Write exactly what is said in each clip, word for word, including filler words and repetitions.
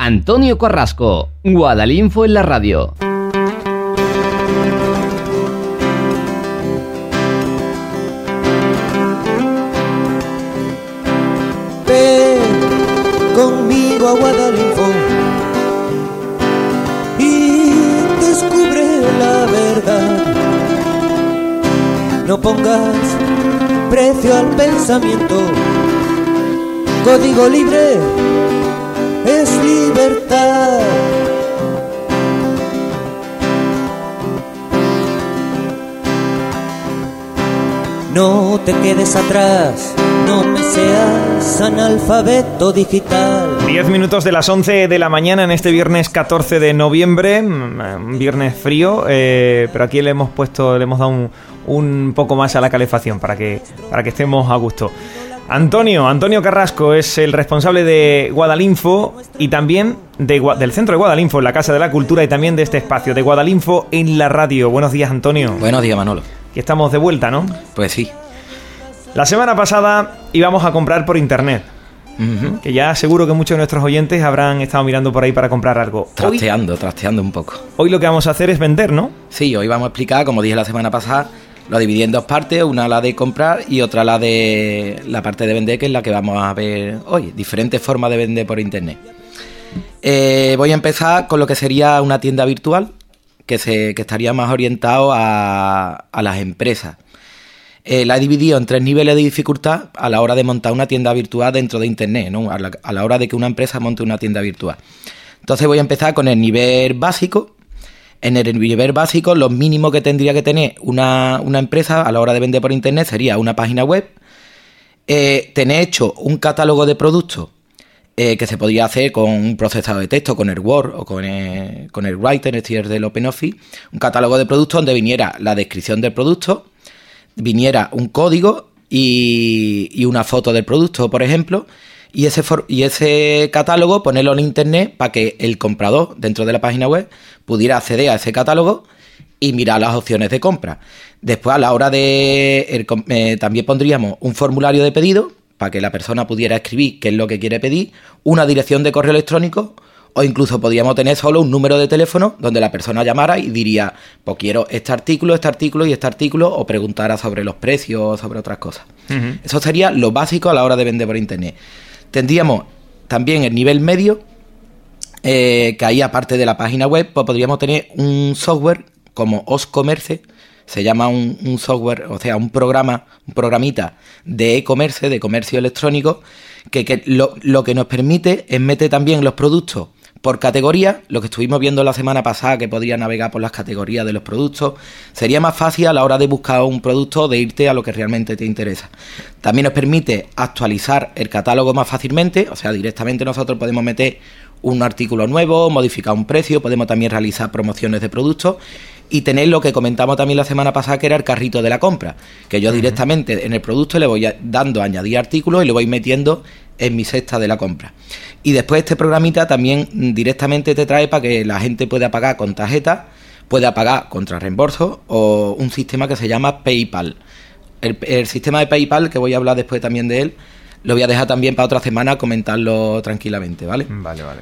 Antonio Carrasco, Guadalinfo en la radio. Ven conmigo a Guadalinfo y descubre la verdad. No pongas precio al pensamiento. Código libre es libertad. No te quedes atrás, no me seas analfabeto digital. Diez minutos de las once de la mañana en este viernes catorce de noviembre, un viernes frío, eh, pero aquí le hemos puesto, le hemos dado un, un poco más a la calefacción para que, para que estemos a gusto. Antonio, Antonio Carrasco es el responsable de Guadalinfo y también de, del Centro de Guadalinfo en la Casa de la Cultura y también de este espacio de Guadalinfo en la radio. Buenos días, Antonio. Buenos días, Manolo. Aquí estamos de vuelta, ¿no? Pues sí. La semana pasada íbamos a comprar por internet, uh-huh. que ya seguro que muchos de nuestros oyentes habrán estado mirando por ahí para comprar algo. Trasteando, hoy, trasteando un poco. Hoy lo que vamos a hacer es vender, ¿no? Sí, hoy vamos a explicar, como dije la semana pasada, lo dividí en dos partes, una la de comprar y otra la de la parte de vender, que es la que vamos a ver hoy, diferentes formas de vender por internet. Eh, voy a empezar con lo que sería una tienda virtual, que, se, que estaría más orientado a, a las empresas. Eh, la he dividido en tres niveles de dificultad a la hora de montar una tienda virtual dentro de internet, ¿no? A la, a la hora de que una empresa monte una tienda virtual. Entonces voy a empezar con el nivel básico. En el nivel básico, lo mínimo que tendría que tener una, una empresa a la hora de vender por internet sería una página web, eh, tener hecho un catálogo de productos eh, que se podría hacer con un procesador de texto, con el Word o con el, con el Writer, es decir, del OpenOffice, un catálogo de productos donde viniera la descripción del producto, viniera un código y, y una foto del producto, por ejemplo, y ese, for, y ese catálogo ponerlo en internet para que el comprador dentro de la página web pudiera acceder a ese catálogo y mirar las opciones de compra. Después, a la hora de... El, eh, también pondríamos un formulario de pedido para que la persona pudiera escribir qué es lo que quiere pedir, una dirección de correo electrónico, o incluso podríamos tener solo un número de teléfono donde la persona llamara y diría, pues quiero este artículo, este artículo y este artículo, o preguntara sobre los precios o sobre otras cosas. Uh-huh. Eso sería lo básico a la hora de vender por internet. Tendríamos también el nivel medio, eh, que ahí aparte de la página web, pues podríamos tener un software como OsCommerce, se llama un, un software, o sea, un programa, un programita de e-commerce, de comercio electrónico, que, que lo, lo que nos permite es meter también los productos por categoría, lo que estuvimos viendo la semana pasada, que podría navegar por las categorías de los productos. Sería más fácil a la hora de buscar un producto, de irte a lo que realmente te interesa. También nos permite actualizar el catálogo más fácilmente, o sea, directamente nosotros podemos meter un artículo nuevo, modificar un precio, podemos también realizar promociones de productos y tener lo que comentamos también la semana pasada, que era el carrito de la compra, que yo uh-huh. directamente en el producto le voy dando a añadir artículos y lo voy metiendo en mi cesta de la compra. Y después este programita también directamente te trae para que la gente pueda pagar con tarjeta, pueda pagar contra reembolso o un sistema que se llama PayPal. El, el sistema de PayPal, que voy a hablar después también de él, lo voy a dejar también para otra semana, comentarlo tranquilamente, ¿vale? Vale, vale.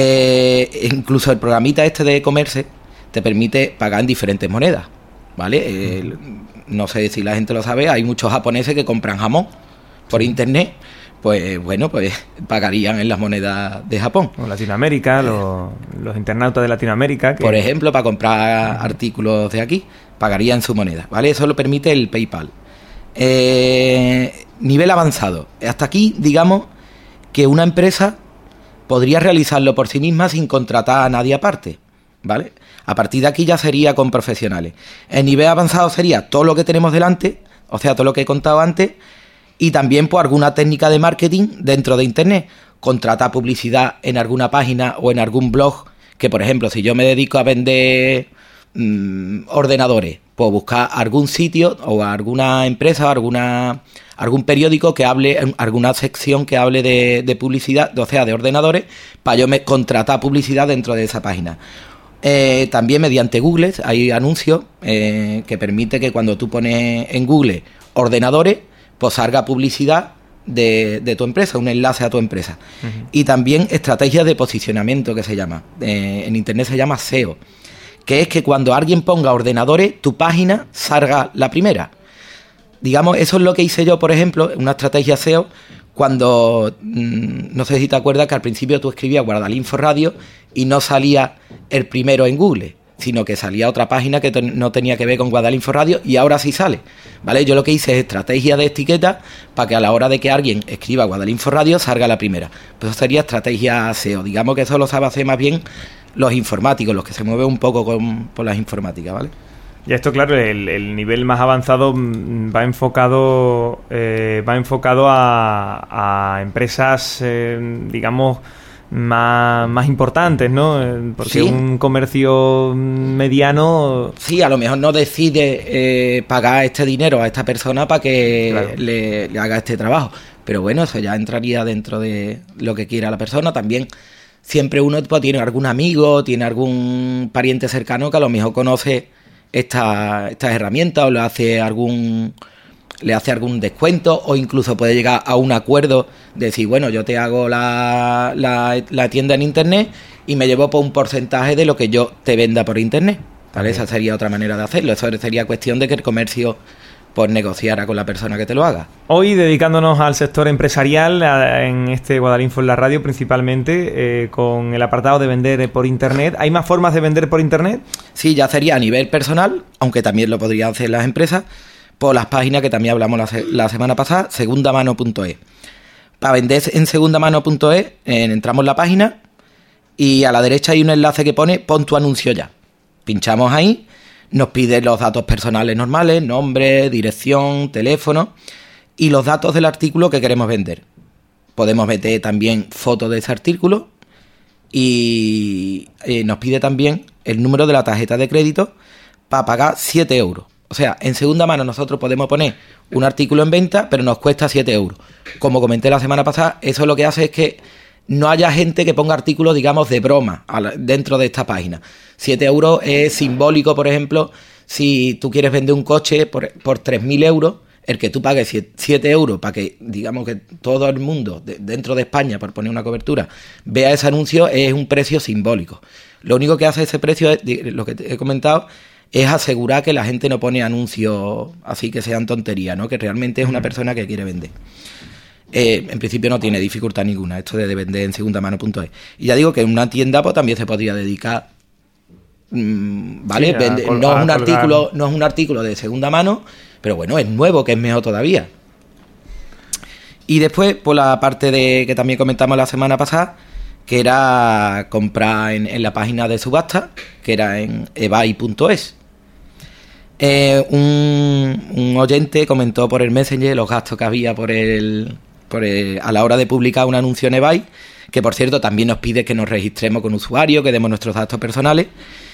Eh, incluso el programita este de e-commerce te permite pagar en diferentes monedas, ¿vale? Eh, no sé si la gente lo sabe, hay muchos japoneses que compran jamón por internet, pues bueno, pues pagarían en las monedas de Japón. O Latinoamérica, los, los internautas de Latinoamérica. Que... Por ejemplo, para comprar artículos de aquí, pagarían su moneda, ¿vale? Eso lo permite el PayPal. Eh, nivel avanzado. Hasta aquí, digamos, que una empresa podría realizarlo por sí misma sin contratar a nadie aparte, ¿vale? A partir de aquí ya sería con profesionales. El nivel avanzado sería todo lo que tenemos delante, o sea, todo lo que he contado antes, y también pues alguna técnica de marketing dentro de internet. Contratar publicidad en alguna página o en algún blog, que por ejemplo, si yo me dedico a vender mmm, ordenadores, pues buscar algún sitio o alguna empresa o alguna, algún periódico que hable, alguna sección que hable de, de publicidad, o sea, de ordenadores, para yo me contratar publicidad dentro de esa página. Eh, también mediante Google hay anuncios eh, que permite que cuando tú pones en Google ordenadores, pues salga publicidad de, de tu empresa, un enlace a tu empresa. Uh-huh. Y también estrategias de posicionamiento, que se llama. Eh, en Internet se llama S E O, que es que cuando alguien ponga ordenadores, tu página salga la primera. Digamos, eso es lo que hice yo, por ejemplo, una estrategia S E O, cuando, mmm, no sé si te acuerdas que al principio tú escribías Guadalinfo Radio y no salía el primero en Google, sino que salía otra página que ten, no tenía que ver con Guadalinfo Radio, y ahora sí sale, ¿vale? Yo lo que hice es estrategia de etiqueta para que a la hora de que alguien escriba Guadalinfo Radio salga la primera. Pues eso sería estrategia S E O. Digamos que eso lo sabe hacer más bien los informáticos, los que se mueven un poco con, por las informáticas, ¿vale? Y esto, claro, el, el nivel más avanzado va enfocado eh, va enfocado a, a empresas, eh, digamos, más, más importantes, ¿no? Porque ¿sí? Un comercio mediano... Sí, a lo mejor no decide eh, pagar este dinero a esta persona para que claro. le, le haga este trabajo. Pero bueno, eso ya entraría dentro de lo que quiera la persona. También siempre uno pues, tiene algún amigo, tiene algún pariente cercano que a lo mejor conoce Esta, estas herramientas o le hace algún le hace algún descuento, o incluso puede llegar a un acuerdo de decir, bueno, yo te hago la, la, la tienda en internet y me llevo por un porcentaje de lo que yo te venda por internet, ¿vale? Esa sería otra manera de hacerlo. Eso sería cuestión de que el comercio pues negociara con la persona que te lo haga. Hoy, dedicándonos al sector empresarial, a, en este Guadalinfo en la radio principalmente, eh, con el apartado de vender por internet. ¿Hay más formas de vender por internet? Sí, ya sería a nivel personal, aunque también lo podrían hacer las empresas, por las páginas que también hablamos la, se- la semana pasada, segundamano punto es. Para vender en segundamano punto es, eh, entramos en la página y a la derecha hay un enlace que pone pon tu anuncio ya. Pinchamos ahí. Nos pide los datos personales normales, nombre, dirección, teléfono y los datos del artículo que queremos vender. Podemos meter también fotos de ese artículo y eh, nos pide también el número de la tarjeta de crédito para pagar siete euros. O sea, en segunda mano nosotros podemos poner un artículo en venta, pero nos cuesta siete euros. Como comenté la semana pasada, eso lo que hace es que no haya gente que ponga artículos, digamos, de broma dentro de esta página. siete euros es simbólico, por ejemplo, si tú quieres vender un coche por, por tres mil euros, el que tú pagues siete euros para que, digamos, que todo el mundo de, dentro de España, por poner una cobertura, vea ese anuncio, es un precio simbólico. Lo único que hace ese precio, es, lo que te he comentado, es asegurar que la gente no pone anuncios así que sean tonterías, ¿no? Que realmente es una persona que quiere vender. Eh, en principio no tiene dificultad ninguna esto de vender en segundamano punto es. Y ya digo que en una tienda pues también se podría dedicar, mmm, ¿vale? Sí, Vende, col- no es un artículo, no es un artículo de segunda mano, pero bueno, es nuevo, que es mejor todavía. Y después, por la parte de que también comentamos la semana pasada, que era comprar en, en la página de subasta, que era en ebay punto es. Eh, un, un oyente comentó por el Messenger los gastos que había por el, por el, a la hora de publicar un anuncio en eBay, que por cierto también nos pide que nos registremos con usuario, que demos nuestros datos personales.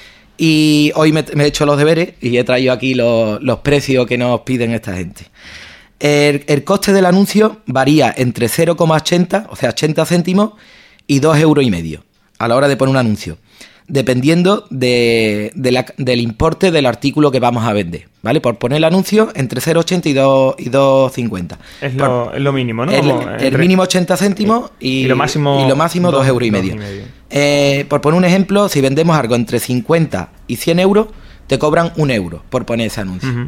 Y hoy me, me he hecho los deberes y he traído aquí los, los precios que nos piden esta gente. El, el coste del anuncio varía entre cero coma ochenta, o sea, ochenta céntimos, y dos euros y medio a la hora de poner un anuncio, dependiendo de, de la, del importe del artículo que vamos a vender, ¿vale? Por poner el anuncio entre cero coma ochenta y dos cincuenta. Es lo, Por, es lo mínimo, ¿no? El, el entre... mínimo ochenta céntimos y, y lo máximo, y lo máximo dos euros y medio. Eh, por poner un ejemplo, si vendemos algo entre cincuenta y cien euros, te cobran un euro por poner ese anuncio. Uh-huh.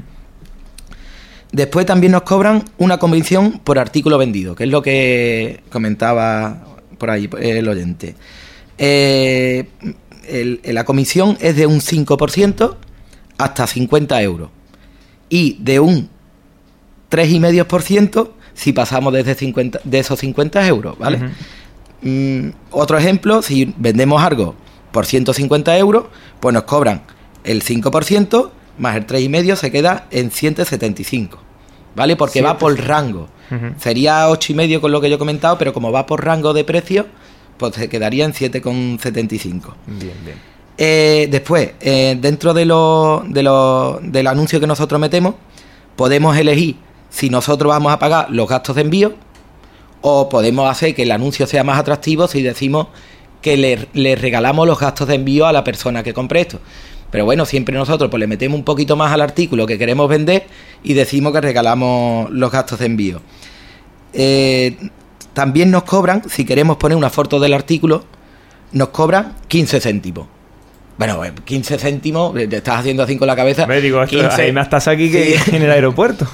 Después también nos cobran una comisión por artículo vendido, que es lo que comentaba por ahí el oyente. Eh, el, la comisión es de un cinco por ciento hasta cincuenta euros y de un tres coma cinco por ciento si pasamos desde cincuenta, de esos cincuenta euros, ¿vale? Uh-huh. Mm, otro ejemplo, si vendemos algo por ciento cincuenta euros, pues nos cobran el cinco por ciento más el tres coma cinco por ciento, se queda en ciento setenta y cinco, ¿vale? Porque sí, va por rango. Uh-huh. Sería ocho coma cinco con lo que yo he comentado, pero como va por rango de precio, pues se quedaría en siete coma setenta y cinco. Bien, bien. Eh, después, eh, dentro de lo, de lo, del anuncio que nosotros metemos, podemos elegir si nosotros vamos a pagar los gastos de envío, o podemos hacer que el anuncio sea más atractivo si decimos que le, le regalamos los gastos de envío a la persona que compre esto. Pero bueno, siempre nosotros pues le metemos un poquito más al artículo que queremos vender y decimos que regalamos los gastos de envío. Eh, también nos cobran, si queremos poner una foto del artículo, nos cobran quince céntimos. Bueno, quince céntimos, te estás haciendo así con la cabeza. Me digo, esto, quince, hay más tasa aquí que sí. En el aeropuerto.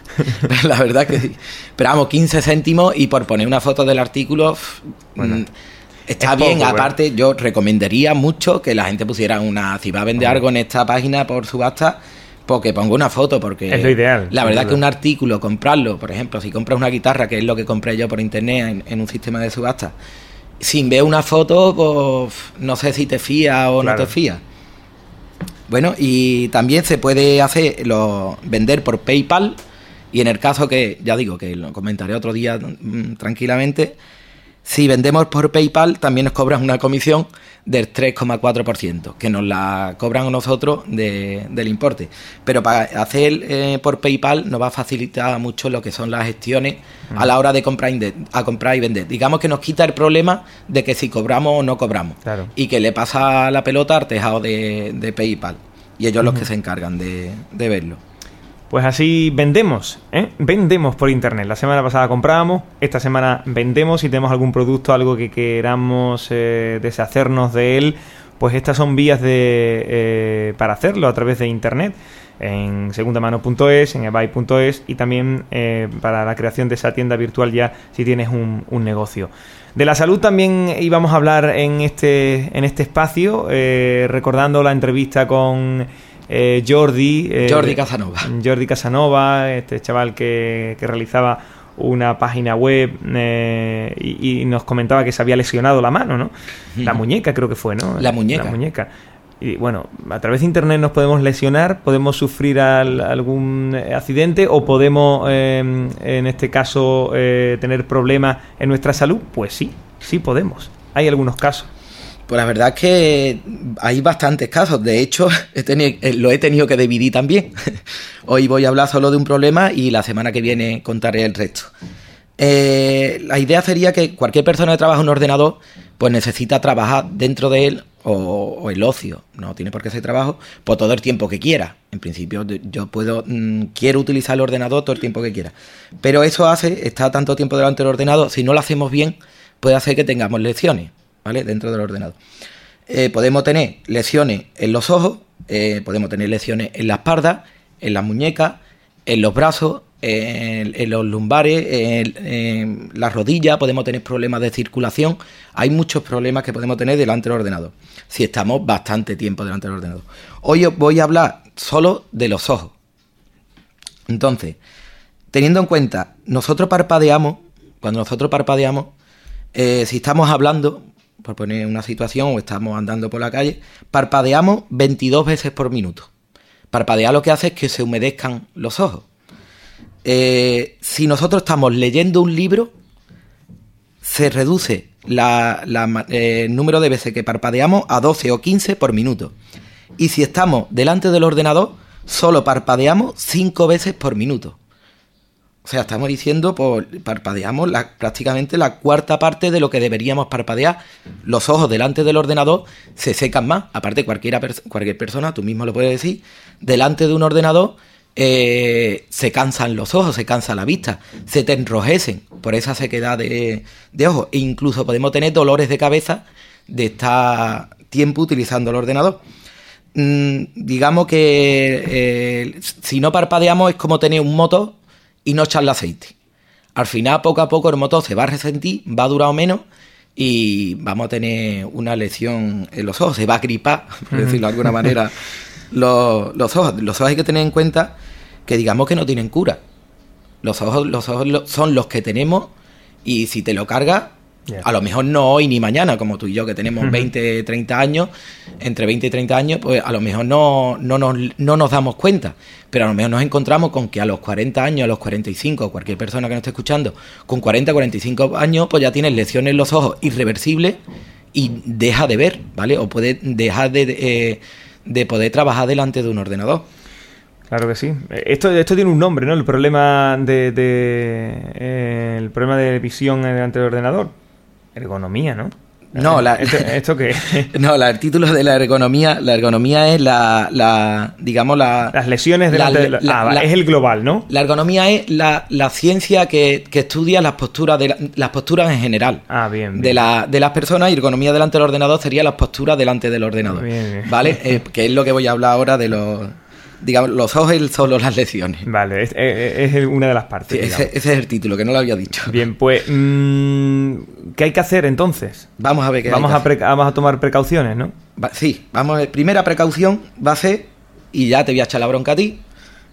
La verdad que sí. Pero vamos, quince céntimos y por poner una foto del artículo, bueno, está bien. Poco, aparte, bueno. Yo recomendaría mucho que la gente pusiera una... Si va a vender algo en esta página por subasta, pues que ponga una foto, porque es lo ideal. La verdad que un artículo, comprarlo, por ejemplo, si compras una guitarra, que es lo que compré yo por internet en, en un sistema de subasta, sin ver una foto, pues no sé si te fías o claro. no te fías. Bueno, y también se puede hacer lo, vender por PayPal, y en el caso que, ya digo, que lo comentaré otro día mmm, tranquilamente, si vendemos por PayPal también nos cobran una comisión del tres coma cuatro por ciento, que nos la cobran a nosotros de, del importe. Pero para hacer eh, por PayPal nos va a facilitar mucho lo que son las gestiones mm. a la hora de comprar, a comprar y vender. Digamos que nos quita el problema de que si cobramos o no cobramos. Claro. Y que le pasa la pelota al tejado de, de PayPal. Y ellos mm. los que se encargan de, de verlo. Pues así vendemos, ¿eh? Vendemos por internet. La semana pasada comprábamos, esta semana vendemos. Si tenemos algún producto, algo que queramos eh, deshacernos de él, pues estas son vías de eh, para hacerlo a través de internet. En segundamano punto es, en ebay punto es y también eh, para la creación de esa tienda virtual ya si tienes un, un negocio. De la salud también íbamos a hablar en este, en este espacio, eh, recordando la entrevista con... Eh, Jordi eh, Jordi Casanova Jordi Casanova, este chaval que, que realizaba una página web eh, y, y nos comentaba que se había lesionado la mano, ¿no? Mm. La muñeca creo que fue, ¿no? La muñeca. La muñeca. Y bueno, a través de internet nos podemos lesionar, podemos sufrir al, algún accidente o podemos, eh, en este caso, eh, tener problemas en nuestra salud. Pues sí, sí podemos. Hay algunos casos. Pues la verdad es que hay bastantes casos. De hecho, he tenido, lo he tenido que dividir también. Hoy voy a hablar solo de un problema y la semana que viene contaré el resto. Eh, la idea sería que cualquier persona que trabaja en un ordenador pues necesita trabajar dentro de él o, o el ocio. No tiene por qué ser trabajo por todo el tiempo que quiera. En principio yo puedo mmm, quiero utilizar el ordenador todo el tiempo que quiera. Pero eso hace, estar tanto tiempo delante del ordenador, si no lo hacemos bien, puede hacer que tengamos lesiones, ¿vale? Dentro del ordenador. Eh, podemos tener lesiones en los ojos, eh, podemos tener lesiones en la espalda, en las muñecas, en los brazos, en, en los lumbares, en, en las rodillas, podemos tener problemas de circulación. Hay muchos problemas que podemos tener delante del ordenador, si estamos bastante tiempo delante del ordenador. Hoy os voy a hablar solo de los ojos. Entonces, teniendo en cuenta, nosotros parpadeamos, cuando nosotros parpadeamos, eh, si estamos hablando, por poner una situación, o estamos andando por la calle, parpadeamos veintidós veces por minuto. Parpadear lo que hace es que se humedezcan los ojos. Eh, si nosotros estamos leyendo un libro, se reduce la, la, eh, el número de veces que parpadeamos a doce o quince por minuto. Y si estamos delante del ordenador, solo parpadeamos cinco veces por minuto. O sea, estamos diciendo, pues, parpadeamos la, prácticamente la cuarta parte de lo que deberíamos parpadear. Los ojos delante del ordenador se secan más. Aparte, cualquiera, cualquier persona, tú mismo lo puedes decir, delante de un ordenador eh, se cansan los ojos, se cansa la vista, se te enrojecen por esa sequedad de, de ojos. E incluso podemos tener dolores de cabeza de estar tiempo utilizando el ordenador. Mm, digamos que eh, si no parpadeamos es como tener un motor y no echarle aceite. Al final, poco a poco, el motor se va a resentir, va a durar menos y vamos a tener una lesión en los ojos. Se va a gripar, por decirlo de alguna manera, los, los ojos. Los ojos hay que tener en cuenta que digamos que no tienen cura. Los ojos, los ojos son los que tenemos y si te lo cargas, yeah. a lo mejor no hoy ni mañana, como tú y yo, que tenemos uh-huh. veinte, treinta años, entre veinte y treinta años, pues a lo mejor no, no, nos, no nos damos cuenta. Pero a lo mejor nos encontramos con que a los cuarenta años, a los cuarenta y cinco, cualquier persona que nos esté escuchando, con cuarenta, cuarenta y cinco años, pues ya tienes lesiones en los ojos irreversibles y deja de ver, ¿vale? O puede dejar de, de, de poder trabajar delante de un ordenador. Claro que sí. Esto, esto tiene un nombre, ¿no? El problema de, de eh, el problema de visión delante del ordenador. Ergonomía, ¿no? No, la, ¿Esto, esto qué? no, la, el título de la ergonomía, la ergonomía es la, la digamos, la... Las lesiones de la, la, de la, la, ah, la, es el global, ¿no? La ergonomía es la, la ciencia que, que estudia las posturas de la, las posturas en general. Ah, bien, bien. De, la, de las personas, y ergonomía delante del ordenador sería las posturas delante del ordenador. Bien, bien. ¿Vale? Eh, que es lo que voy a hablar ahora de los... Digamos, los ojos y solo las lesiones. Vale, es, es, es una de las partes. Sí, ese, ese es el título, que no lo había dicho. Bien, pues, mmm, ¿qué hay que hacer entonces? Vamos a ver qué vamos hay a, pre- vamos a tomar precauciones, ¿no? Va, sí, vamos a ver. Primera precaución va a ser, y ya te voy a echar la bronca a ti,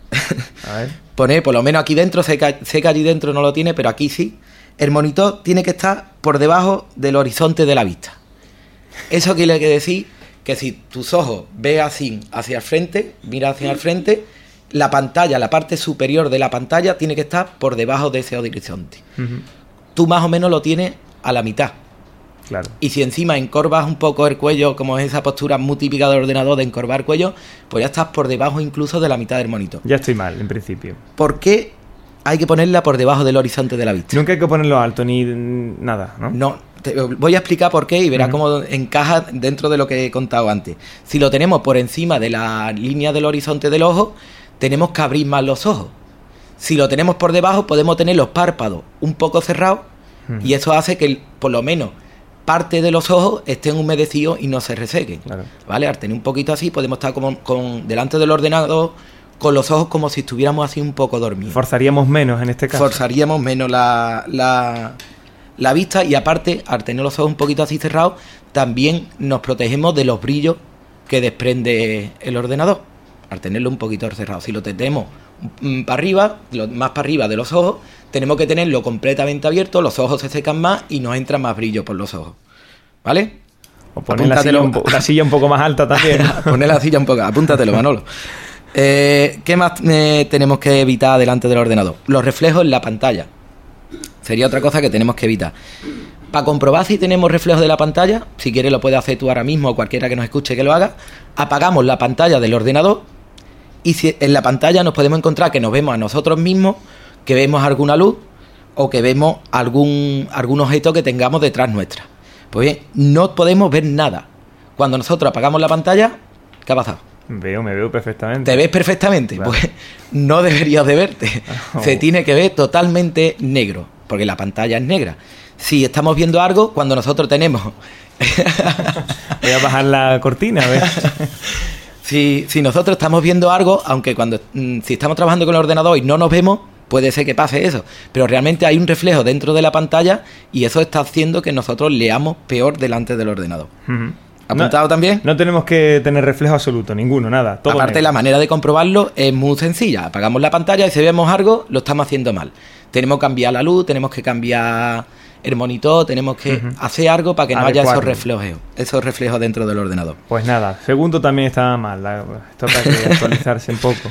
A ver. poner, por lo menos aquí dentro, sé que, sé que allí dentro no lo tiene, pero aquí sí, el monitor tiene que estar por debajo del horizonte de la vista. Eso quiere decir que si tus ojos ves así hacia el frente, mira hacia el frente, la pantalla, la parte superior de la pantalla tiene que estar por debajo de ese horizonte. Uh-huh. Tú más o menos lo tienes a la mitad. Claro. Y si encima encorvas un poco el cuello, como es esa postura muy típica del ordenador de encorvar el cuello, pues ya estás por debajo incluso de la mitad del monitor. Ya estoy mal, en principio. ¿Por qué hay que ponerla por debajo del horizonte de la vista? Nunca hay que ponerlo alto ni nada, ¿no? No. Te voy a explicar por qué y verás uh-huh. cómo encaja dentro de lo que he contado antes. Si lo tenemos por encima de la línea del horizonte del ojo, tenemos que abrir más los ojos. Si lo tenemos por debajo, podemos tener los párpados un poco cerrados uh-huh. y eso hace que, por lo menos, parte de los ojos estén humedecidos y no se resequen. Claro. ¿Vale? Al tener un poquito así, podemos estar como con, delante del ordenador con los ojos como si estuviéramos así un poco dormidos. Forzaríamos menos en este caso. Forzaríamos menos la... la la vista, y aparte, al tener los ojos un poquito así cerrados, también nos protegemos de los brillos que desprende el ordenador, al tenerlo un poquito cerrado. Si lo tenemos para arriba, lo, más para arriba de los ojos, tenemos que tenerlo completamente abierto, los ojos se secan más y nos entra más brillo por los ojos. ¿Vale? O poner la silla, un po- la silla un poco más alta también. Poner la silla un poco, apúntatelo, Manolo. Eh, ¿Qué más eh, tenemos que evitar delante del ordenador? Los reflejos en la pantalla. Sería otra cosa que tenemos que evitar. Para comprobar si tenemos reflejos de la pantalla, si quieres lo puedes hacer tú ahora mismo o cualquiera que nos escuche que lo haga, apagamos la pantalla del ordenador y si en la pantalla nos podemos encontrar que nos vemos a nosotros mismos, que vemos alguna luz o que vemos algún, algún objeto que tengamos detrás nuestra. Pues bien, no podemos ver nada. Cuando nosotros apagamos la pantalla, ¿qué ha pasado? Veo, me veo perfectamente. ¿Te ves perfectamente? Vale. Pues no deberías de verte. Oh. Se tiene que ver totalmente negro, porque la pantalla es negra. Si estamos viendo algo, cuando nosotros tenemos... Voy a bajar la cortina, a ver. si, si nosotros estamos viendo algo, aunque cuando si estamos trabajando con el ordenador y no nos vemos, puede ser que pase eso. Pero realmente hay un reflejo dentro de la pantalla y eso está haciendo que nosotros leamos peor delante del ordenador. Uh-huh. ¿Apuntado no, también? No tenemos que tener reflejo absoluto, ninguno, nada. Todo Aparte, negro. La manera de comprobarlo es muy sencilla. Apagamos la pantalla y si vemos algo, lo estamos haciendo mal. Tenemos que cambiar la luz, tenemos que cambiar el monitor, tenemos que uh-huh. hacer algo para que no Adecuarlo. haya esos reflejos, esos reflejos dentro del ordenador. Pues nada, segundo también está mal. La, toca que actualizarse un poco.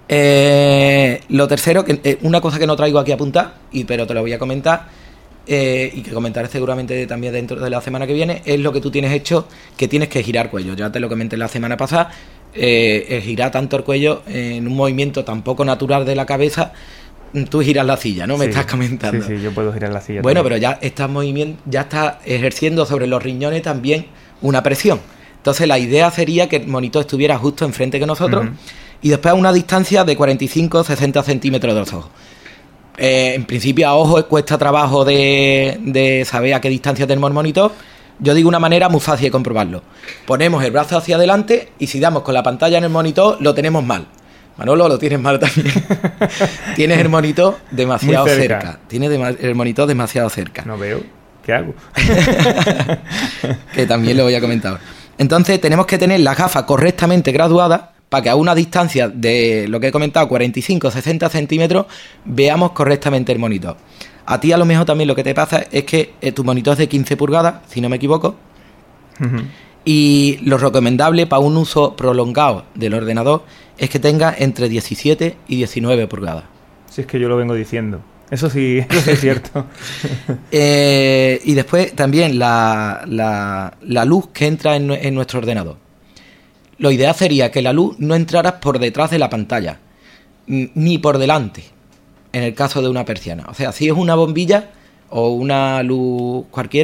Eh, lo tercero, que eh, una cosa que no traigo aquí a apuntar, y, pero te lo voy a comentar. Eh, y que comentaré seguramente también dentro de la semana que viene, es lo que tú tienes hecho, que tienes que girar cuello. Ya te lo comenté la semana pasada, eh, el girar tanto el cuello en un movimiento tan poco natural de la cabeza, tú giras la silla, ¿no? Me sí, estás comentando. Sí, sí, yo puedo girar la silla. Bueno, también. pero ya estás movimiento, ya está ejerciendo sobre los riñones también una presión. Entonces la idea sería que el monitor estuviera justo enfrente que nosotros uh-huh. y después a una distancia de cuarenta y cinco a sesenta centímetros de los ojos. Eh, en principio a ojo cuesta trabajo de, de saber a qué distancia tenemos el monitor. Yo digo una manera muy fácil de comprobarlo. Ponemos el brazo hacia adelante y si damos con la pantalla en el monitor lo tenemos mal. Manolo, lo tienes mal también. Tienes el monitor demasiado cerca. cerca. Tienes dem- el monitor demasiado cerca. No veo. ¿Qué hago? Que también lo voy a comentar. Entonces tenemos que tener la gafa correctamente graduada para que a una distancia de lo que he comentado, cuarenta y cinco a sesenta centímetros, veamos correctamente el monitor. A ti a lo mejor también lo que te pasa es que eh, tu monitor es de quince pulgadas, si no me equivoco, uh-huh. y lo recomendable para un uso prolongado del ordenador es que tenga entre diecisiete y diecinueve pulgadas. Si es que yo lo vengo diciendo. Eso sí, eso sí es cierto. eh, y después también la, la, la luz que entra en, en nuestro ordenador. Lo ideal sería que la luz no entrara por detrás de la pantalla, ni por delante, en el caso de una persiana. O sea, si es una bombilla o una luz cualquiera,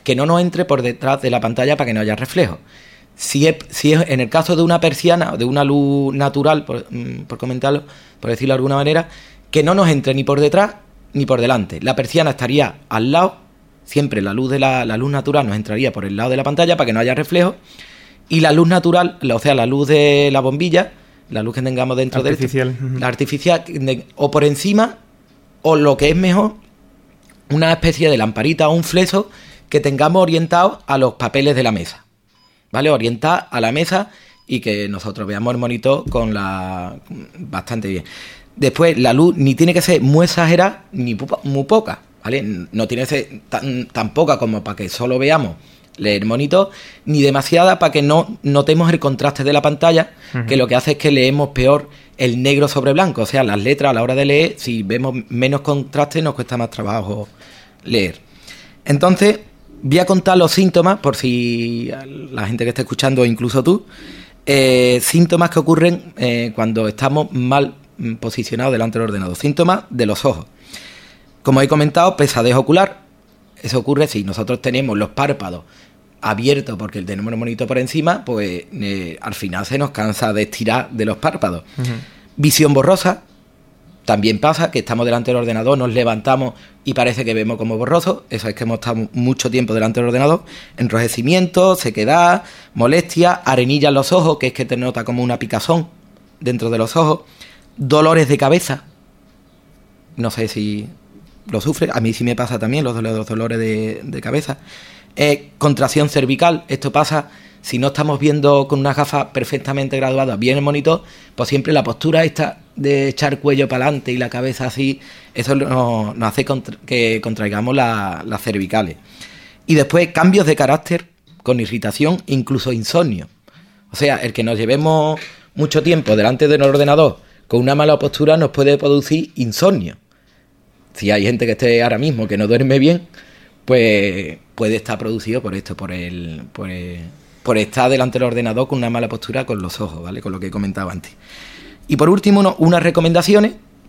que no nos entre por detrás de la pantalla para que no haya reflejo. Si es, si es en el caso de una persiana o de una luz natural, por, por comentarlo, por decirlo de alguna manera, que no nos entre ni por detrás ni por delante. La persiana estaría al lado, siempre la luz de la, la luz natural nos entraría por el lado de la pantalla para que no haya reflejo, y la luz natural, o sea, la luz de la bombilla, la luz que tengamos dentro de artificial. la artificial, o por encima, o lo que es mejor, una especie de lamparita o un fleso que tengamos orientado a los papeles de la mesa, ¿vale? Orientar a la mesa y que nosotros veamos el monitor con la bastante bien. Después, la luz ni tiene que ser muy exagerada ni muy poca, ¿vale? No tiene que ser tan, tan poca como para que solo veamos leer monitor, ni demasiada para que no notemos el contraste de la pantalla, uh-huh. que lo que hace es que leemos peor el negro sobre blanco. O sea, las letras a la hora de leer, si vemos menos contraste, nos cuesta más trabajo leer. Entonces, voy a contar los síntomas, por si la gente que está escuchando, incluso tú, eh, síntomas que ocurren eh, cuando estamos mal posicionados delante del ordenador. Síntomas de los ojos. Como he comentado, pesadez ocular. Eso ocurre si nosotros tenemos los párpados abiertos porque tenemos el monitor por encima, pues eh, al final se nos cansa de estirar de los párpados. Uh-huh. Visión borrosa. También pasa que estamos delante del ordenador, nos levantamos y parece que vemos como borroso. Eso es que hemos estado mucho tiempo delante del ordenador. Enrojecimiento, sequedad, molestia, arenilla en los ojos, que es que te nota como una picazón dentro de los ojos. Dolores de cabeza. No sé si lo sufre. A mí sí me pasa también los, los dolores de, de cabeza. Eh, contracción cervical. Esto pasa si no estamos viendo con unas gafas perfectamente graduadas bien el monitor, pues siempre la postura esta de echar cuello para adelante y la cabeza así, eso nos, nos hace contra, que contraigamos la, las cervicales. Y después cambios de carácter con irritación, incluso insomnio. O sea, el que nos llevemos mucho tiempo delante del ordenador con una mala postura nos puede producir insomnio. Si hay gente que esté ahora mismo que no duerme bien, pues puede estar producido por esto, por el, por el, por estar delante del ordenador con una mala postura con los ojos, ¿vale? Con lo que he comentado antes. Y por último, no, unas recomendaciones.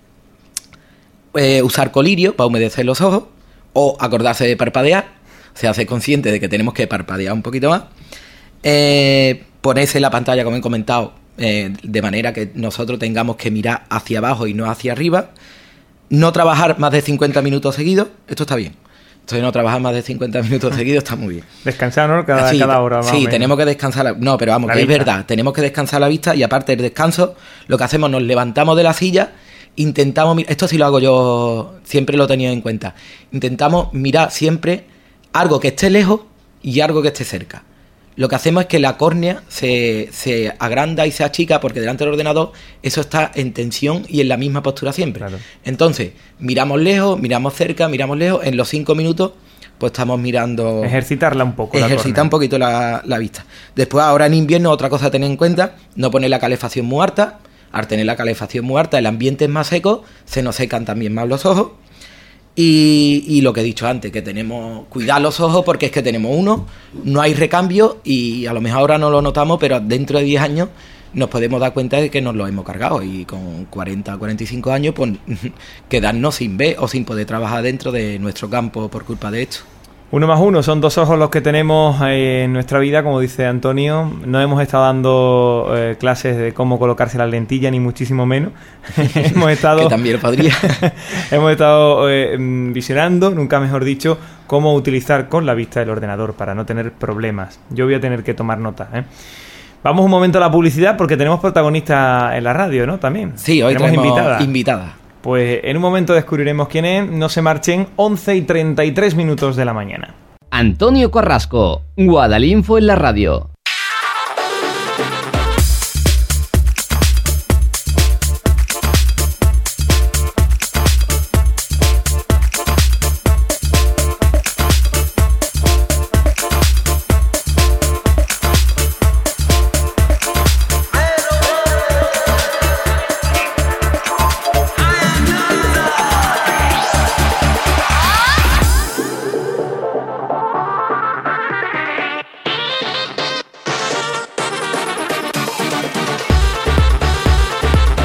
Eh, usar colirio para humedecer los ojos o acordarse de parpadear. Se hace consciente de que tenemos que parpadear un poquito más. Eh, ponerse la pantalla, como he comentado, eh, de manera que nosotros tengamos que mirar hacia abajo y no hacia arriba. No trabajar más de cincuenta minutos seguidos. Esto está bien. Entonces no trabajar más de cincuenta minutos seguidos está muy bien. Descansar, ¿no? Cada, sí, cada hora. Más sí, tenemos que descansar. La, no, pero vamos, que es verdad. Tenemos que descansar la vista y aparte del descanso, lo que hacemos, nos levantamos de la silla, intentamos... Esto sí lo hago yo, siempre lo he tenido en cuenta. Intentamos mirar siempre algo que esté lejos y algo que esté cerca. Lo que hacemos es que la córnea se, se agranda y se achica porque delante del ordenador eso está en tensión y en la misma postura siempre. Claro. Entonces, miramos lejos, miramos cerca, miramos lejos. En los cinco minutos, pues estamos mirando... Ejercitarla un poco. Ejercitar un poquito la, la vista. Después, ahora en invierno, otra cosa a tener en cuenta, no poner la calefacción muy alta. Al tener la calefacción muy alta, el ambiente es más seco, se nos secan también más los ojos. Y, y lo que he dicho antes, que tenemos cuidar los ojos porque es que tenemos uno, no hay recambio y a lo mejor ahora no lo notamos, pero dentro de diez años nos podemos dar cuenta de que nos lo hemos cargado y con cuarenta, cuarenta y cinco años pues quedarnos sin ver o sin poder trabajar dentro de nuestro campo por culpa de esto. Uno más uno, son dos ojos los que tenemos en nuestra vida, como dice Antonio. No hemos estado dando eh, clases de cómo colocarse las lentillas, ni muchísimo menos. hemos estado que también podría. hemos estado eh, visionando, nunca mejor dicho, cómo utilizar con la vista el ordenador para no tener problemas. Yo voy a tener que tomar nota, ¿eh? Vamos un momento a la publicidad porque tenemos protagonista en la radio, ¿no? También. Sí, hoy tenemos, tenemos invitada. invitada. Pues en un momento descubriremos quién es. No se marchen, once y treinta y tres minutos de la mañana. Antonio Carrasco, Guadalinfo en la radio.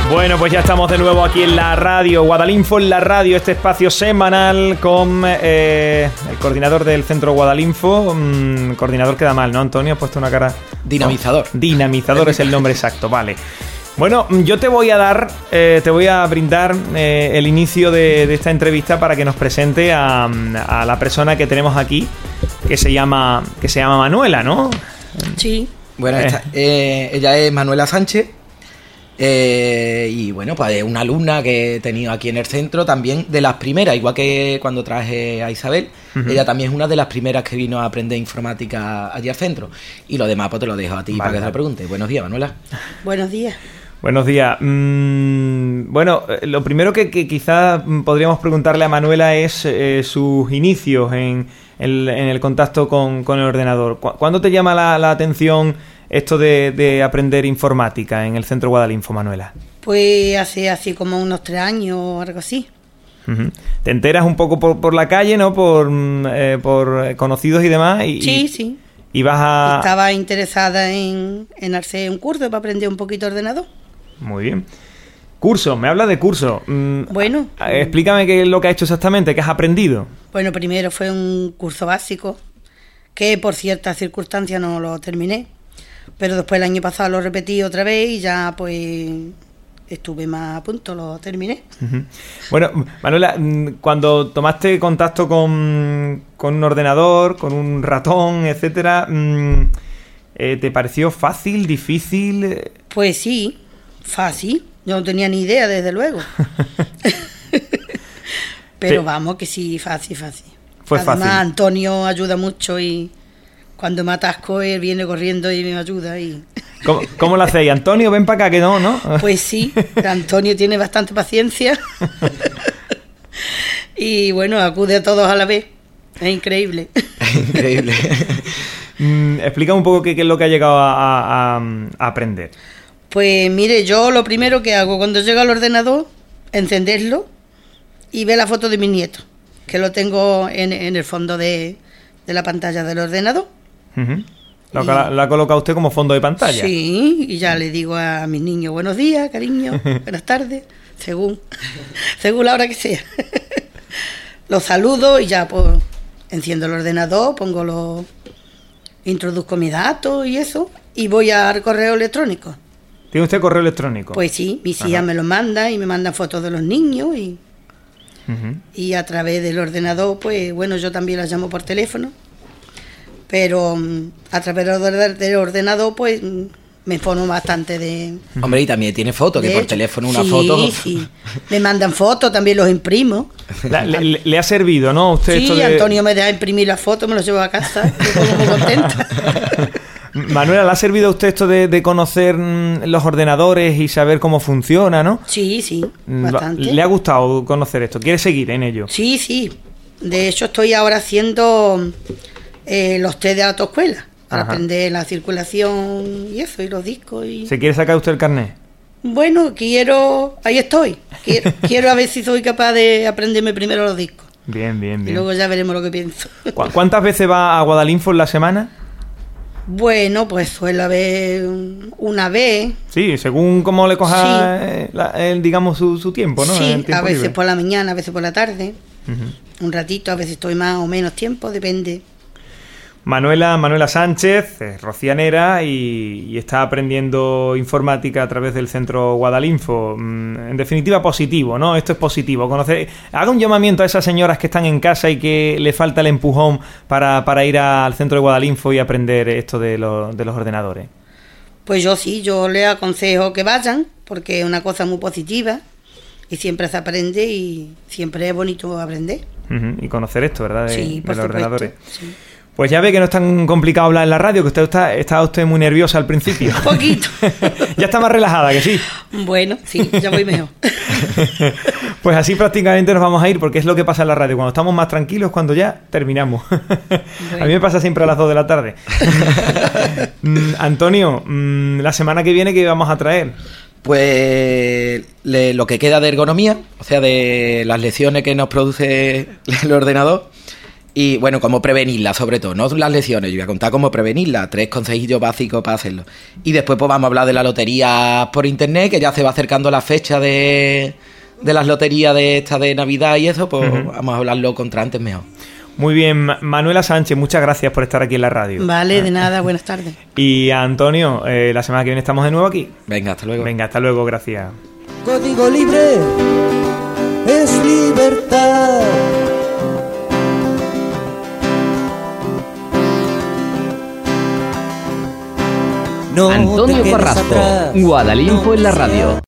Bueno, pues ya estamos de nuevo aquí en la radio, Guadalinfo en la radio, este espacio semanal con eh, el coordinador del centro Guadalinfo. Mm, coordinador queda mal, ¿no, Antonio? Has puesto una cara... Dinamizador. No, dinamizador es el nombre exacto, vale. Bueno, yo te voy a dar, eh, te voy a brindar eh, el inicio de, de esta entrevista para que nos presente a, a la persona que tenemos aquí, que se llama, que se llama Manuela, ¿no? Sí. Bueno, Eh. esta- eh, ella es Manuela Sánchez. Eh, y bueno, pues es una alumna que he tenido aquí en el centro, también de las primeras, igual que cuando traje a Isabel. Ujú. Ella también es una de las primeras que vino a aprender informática allí al centro. Y lo demás pues te lo dejo a ti Vale, para que te vale. lo preguntes. Buenos días, Manuela. Buenos días. Buenos días. Mm, bueno, eh, lo primero que, que quizás mm, podríamos preguntarle a Manuela es eh, sus inicios en el, en el contacto con, con el ordenador. ¿Cu- ¿Cuándo te llama la, la atención esto de, de aprender informática en el centro Guadalinfo, Manuela? Pues hace así como unos tres años o algo así. Ujú. Te enteras un poco por, por la calle, ¿no? Por, mm, eh, por conocidos y demás. Y, Sí, y- sí. Y vas a... Estaba interesada en, en hacer un curso para aprender un poquito ordenador. Muy bien. Curso, me habla de curso. Mm, Bueno. eh, Explícame qué es lo que has hecho exactamente, qué has aprendido. Bueno, primero fue un curso básico, que por ciertas circunstancias no lo terminé. Pero después el año pasado lo repetí otra vez y ya pues estuve más a punto, lo terminé. Ujú. Bueno, Manuela, mm, cuando tomaste contacto con, con un ordenador, con un ratón, etcétera, mm, eh, ¿te pareció fácil, difícil? Pues sí, fácil. Yo no tenía ni idea, desde luego. Pero Te- vamos, que sí, fácil, fácil. Fue Además, fácil. Antonio ayuda mucho y cuando me atasco, él viene corriendo y me ayuda. y ¿Cómo, cómo lo hacéis? Antonio, ven para acá, que no, ¿no? Pues sí, Antonio tiene bastante paciencia. Y bueno, acude a todos a la vez. Es increíble. Increíble. Mm, explícame un poco qué, qué es lo que ha llegado a, a- a- a aprender. Pues mire, yo lo primero que hago cuando llego al ordenador, encenderlo y ver la foto de mi nieto, que lo tengo en, en el fondo de, de la pantalla del ordenador. Ujú. Lo, Y- ha- lo ha colocado usted como fondo de pantalla. Sí, y ya le digo a mis niños, buenos días, cariño, buenas tardes, según, según la hora que sea. Los saludo y ya pues enciendo el ordenador, pongo los, introduzco mis datos y eso, y voy al correo electrónico. ¿Tiene usted correo electrónico? Pues sí, mis Ajá. hijas me lo mandan y me mandan fotos de los niños y, Ujú. y a través del ordenador, pues bueno, yo también las llamo por teléfono, pero mm, a través del orde- del ordenador, pues mm, me informo bastante de... Hombre, y también tiene fotos, que de por hecho. teléfono una Sí, foto... sí, me mandan fotos, también los imprimo. La- le, le- le ha servido, ¿no? Usted esto Sí, de- Antonio me deja imprimir las fotos, me las llevo a casa, yo pongo muy contenta. Manuela, ¿le ha servido a usted esto de, de conocer mm, los ordenadores y saber cómo funciona, no? Sí, sí, Mm, bastante. ¿Le ha gustado conocer esto? ¿Quiere seguir en ello? Sí, sí. De hecho, estoy ahora haciendo eh, los test de autoescuela para Ajá. aprender la circulación y eso, y los discos. Y... ¿Se quiere sacar usted el carnet? Bueno, quiero... Ahí estoy. Quiero, quiero a ver si soy capaz de aprenderme primero los discos. Bien, bien, Y bien. luego ya veremos lo que pienso. ¿Cu- ¿Cuántas veces va a Guadalinfo en la semana? Bueno, pues suele haber una vez. Sí, según cómo le coja, Sí. eh, la- el, digamos, su, su tiempo, ¿no? Sí, El tiempo a veces libre. por la mañana, a veces por la tarde. Ujú. Un ratito, a veces estoy más o menos tiempo, depende. Manuela, Manuela Sánchez, es rocianera y, y está aprendiendo informática a través del centro Guadalinfo. Mm, En definitiva, positivo, ¿no? Esto es positivo. Conocer, haga un llamamiento a esas señoras que están en casa y que le falta el empujón para, para ir al centro de Guadalinfo y aprender esto de, lo- de los ordenadores. Pues yo sí, yo les aconsejo que vayan, porque es una cosa muy positiva y siempre se aprende y siempre es bonito aprender. Ujú, y conocer esto, ¿verdad? De, Sí, de por los supuesto. ordenadores. Sí. Pues ya ve que no es tan complicado hablar en la radio, que usted está, estaba usted muy nerviosa al principio. Un poquito. Ya está más relajada, que sí. Bueno, sí, ya voy mejor. Pues así prácticamente nos vamos a ir, porque es lo que pasa en la radio. Cuando estamos más tranquilos, cuando ya terminamos. A mí me pasa siempre a las dos de la tarde. Mm, Antonio, mm, la semana que viene, ¿qué vamos a traer? Pues le- lo que queda de ergonomía, o sea, de las lecciones que nos produce el ordenador. Y bueno, cómo prevenirla, sobre todo, no las lesiones. Yo voy a contar cómo prevenirla, tres consejillos básicos para hacerlo. Y después pues vamos a hablar de la lotería por internet, que ya se va acercando la fecha de, de las loterías de esta de Navidad y eso, pues uh-huh. vamos a hablarlo contra antes mejor. Muy bien, Manuela Sánchez, muchas gracias por estar aquí en la radio. Vale, de nada, buenas tardes. Y a Antonio, eh, la semana que viene estamos de nuevo aquí. Venga, hasta luego. Venga, hasta luego, gracias. Código libre es libertad. No Antonio Carrasco, Guadalinfo en la radio.